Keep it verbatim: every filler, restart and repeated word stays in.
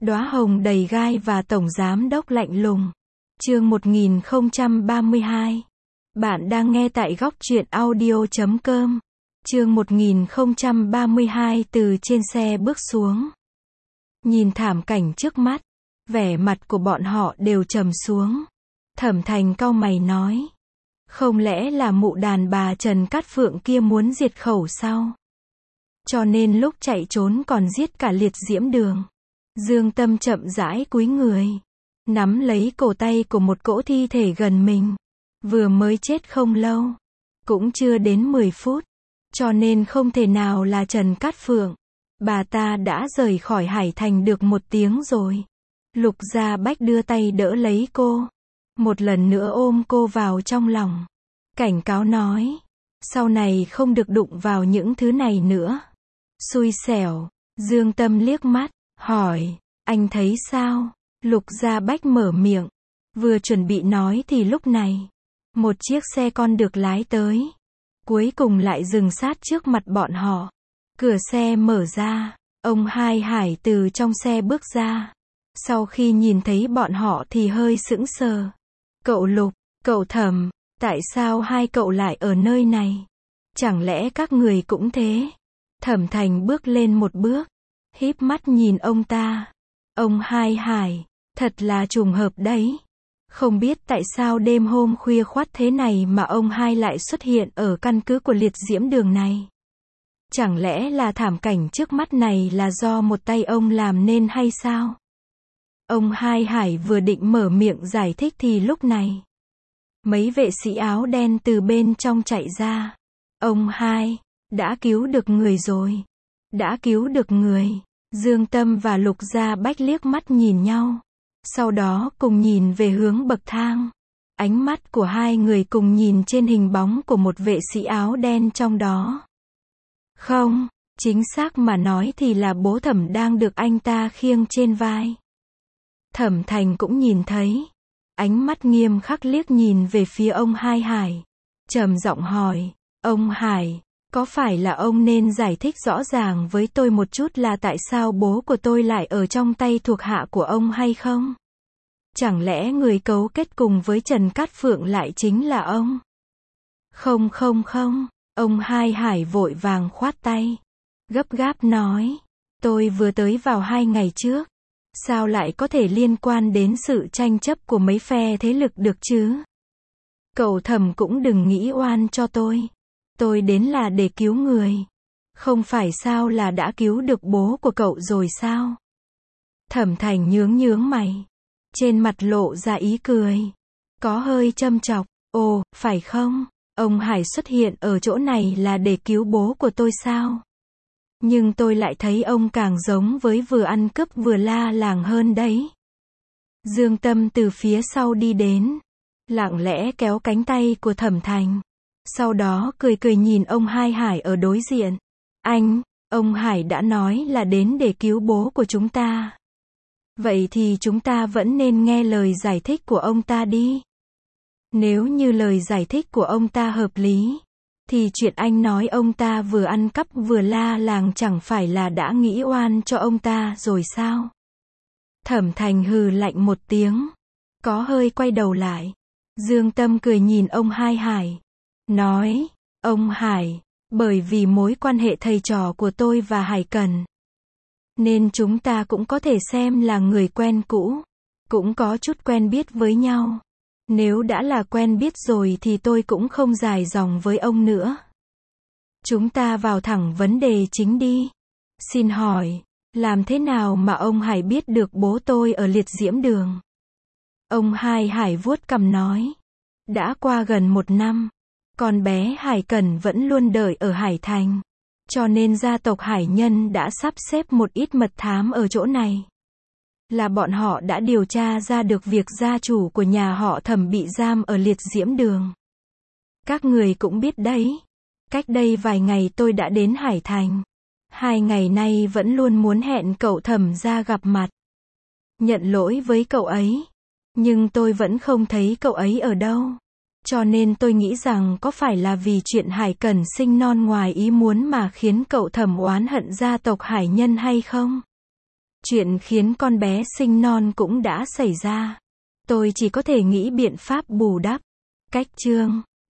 Đóa hồng đầy gai và tổng giám đốc lạnh lùng. Chương một nghìn không trăm ba mươi hai. Bạn đang nghe tại góc truyện audio chấm com. Chương một nghìn không trăm ba mươi hai. Từ trên xe bước xuống. Nhìn thảm cảnh trước mắt, vẻ mặt của bọn họ đều trầm xuống. Thẩm Thành cau mày nói, không lẽ là mụ đàn bà Trần Cát Phượng kia muốn diệt khẩu sao? Cho nên lúc chạy trốn còn giết cả Liệt Diễm Đường. Dương Tâm chậm rãi cúi người, nắm lấy cổ tay của một cỗ thi thể gần mình. Vừa mới chết không lâu, cũng chưa đến mười phút, cho nên không thể nào là Trần Cát Phượng. Bà ta đã rời khỏi Hải Thành được một tiếng rồi. Lục Gia Bách đưa tay đỡ lấy cô, một lần nữa ôm cô vào trong lòng, cảnh cáo nói, sau này không được đụng vào những thứ này nữa. Xui xẻo. Dương Tâm liếc mắt, hỏi, anh thấy sao? Lục Gia Bách mở miệng, vừa chuẩn bị nói thì lúc này, một chiếc xe con được lái tới, cuối cùng lại dừng sát trước mặt bọn họ. Cửa xe mở ra, ông Hai Hải từ trong xe bước ra. Sau khi nhìn thấy bọn họ thì hơi sững sờ. Cậu Lục, cậu Thẩm, tại sao hai cậu lại ở nơi này? Chẳng lẽ các người cũng thế? Thẩm Thành bước lên một bước, híp mắt nhìn ông ta. Ông Hai Hải, thật là trùng hợp đấy. Không biết tại sao đêm hôm khuya khoắt thế này mà ông Hai lại xuất hiện ở căn cứ của Liệt Diễm Đường này. Chẳng lẽ là thảm cảnh trước mắt này là do một tay ông làm nên hay sao? Ông Hai Hải vừa định mở miệng giải thích thì lúc này, mấy vệ sĩ áo đen từ bên trong chạy ra. Ông Hai, đã cứu được người rồi. Đã cứu được người. Dương Tâm và Lục Gia Bách liếc mắt nhìn nhau. Sau đó cùng nhìn về hướng bậc thang. Ánh mắt của hai người cùng nhìn trên hình bóng của một vệ sĩ áo đen trong đó. Không, chính xác mà nói thì là bố Thẩm đang được anh ta khiêng trên vai. Thẩm Thành cũng nhìn thấy. Ánh mắt nghiêm khắc liếc nhìn về phía ông Hai Hải. Trầm giọng hỏi, ông Hải, có phải là ông nên giải thích rõ ràng với tôi một chút là tại sao bố của tôi lại ở trong tay thuộc hạ của ông hay không? Chẳng lẽ người cấu kết cùng với Trần Cát Phượng lại chính là ông? Không không không, ông Hai Hải vội vàng khoát tay. Gấp gáp nói, tôi vừa tới vào hai ngày trước. Sao lại có thể liên quan đến sự tranh chấp của mấy phe thế lực được chứ? Cậu Thẩm cũng đừng nghĩ oan cho tôi. Tôi đến là để cứu người. Không phải sao là đã cứu được bố của cậu rồi sao? Thẩm Thành nhướng nhướng mày. Trên mặt lộ ra ý cười. Có hơi châm chọc. Ồ, phải không? Ông Hải xuất hiện ở chỗ này là để cứu bố của tôi sao? Nhưng tôi lại thấy ông càng giống với vừa ăn cướp vừa la làng hơn đấy. Dương Tâm từ phía sau đi đến, lặng lẽ kéo cánh tay của Thẩm Thành. Sau đó cười cười nhìn ông Hai Hải ở đối diện. Anh, ông Hải đã nói là đến để cứu bố của chúng ta. Vậy thì chúng ta vẫn nên nghe lời giải thích của ông ta đi. Nếu như lời giải thích của ông ta hợp lý, thì chuyện anh nói ông ta vừa ăn cắp vừa la làng chẳng phải là đã nghĩ oan cho ông ta rồi sao? Thẩm Thành hừ lạnh một tiếng, có hơi quay đầu lại. Dương Tâm cười nhìn ông Hai Hải, nói, ông Hải, bởi vì mối quan hệ thầy trò của tôi và Hải Cần, nên chúng ta cũng có thể xem là người quen cũ, cũng có chút quen biết với nhau. Nếu đã là quen biết rồi thì tôi cũng không dài dòng với ông nữa. Chúng ta vào thẳng vấn đề chính đi. Xin hỏi, làm thế nào mà ông Hải biết được bố tôi ở Liệt Diễm Đường? Ông Hai Hải vuốt cằm nói, đã qua gần một năm, con bé Hải Cần vẫn luôn đợi ở Hải Thành, cho nên gia tộc Hải Nhân đã sắp xếp một ít mật thám ở chỗ này. Là bọn họ đã điều tra ra được việc gia chủ của nhà họ Thẩm bị giam ở Liệt Diễm Đường. Các người cũng biết đấy, cách đây vài ngày tôi đã đến Hải Thành. Hai ngày nay vẫn luôn muốn hẹn cậu Thẩm ra gặp mặt. Nhận lỗi với cậu ấy, nhưng tôi vẫn không thấy cậu ấy ở đâu. Cho nên tôi nghĩ rằng có phải là vì chuyện Hải Cần sinh non ngoài ý muốn mà khiến cậu Thẩm oán hận gia tộc Hải Nhân hay không? Chuyện khiến con bé sinh non cũng đã xảy ra. Tôi chỉ có thể nghĩ biện pháp bù đắp. Cách chương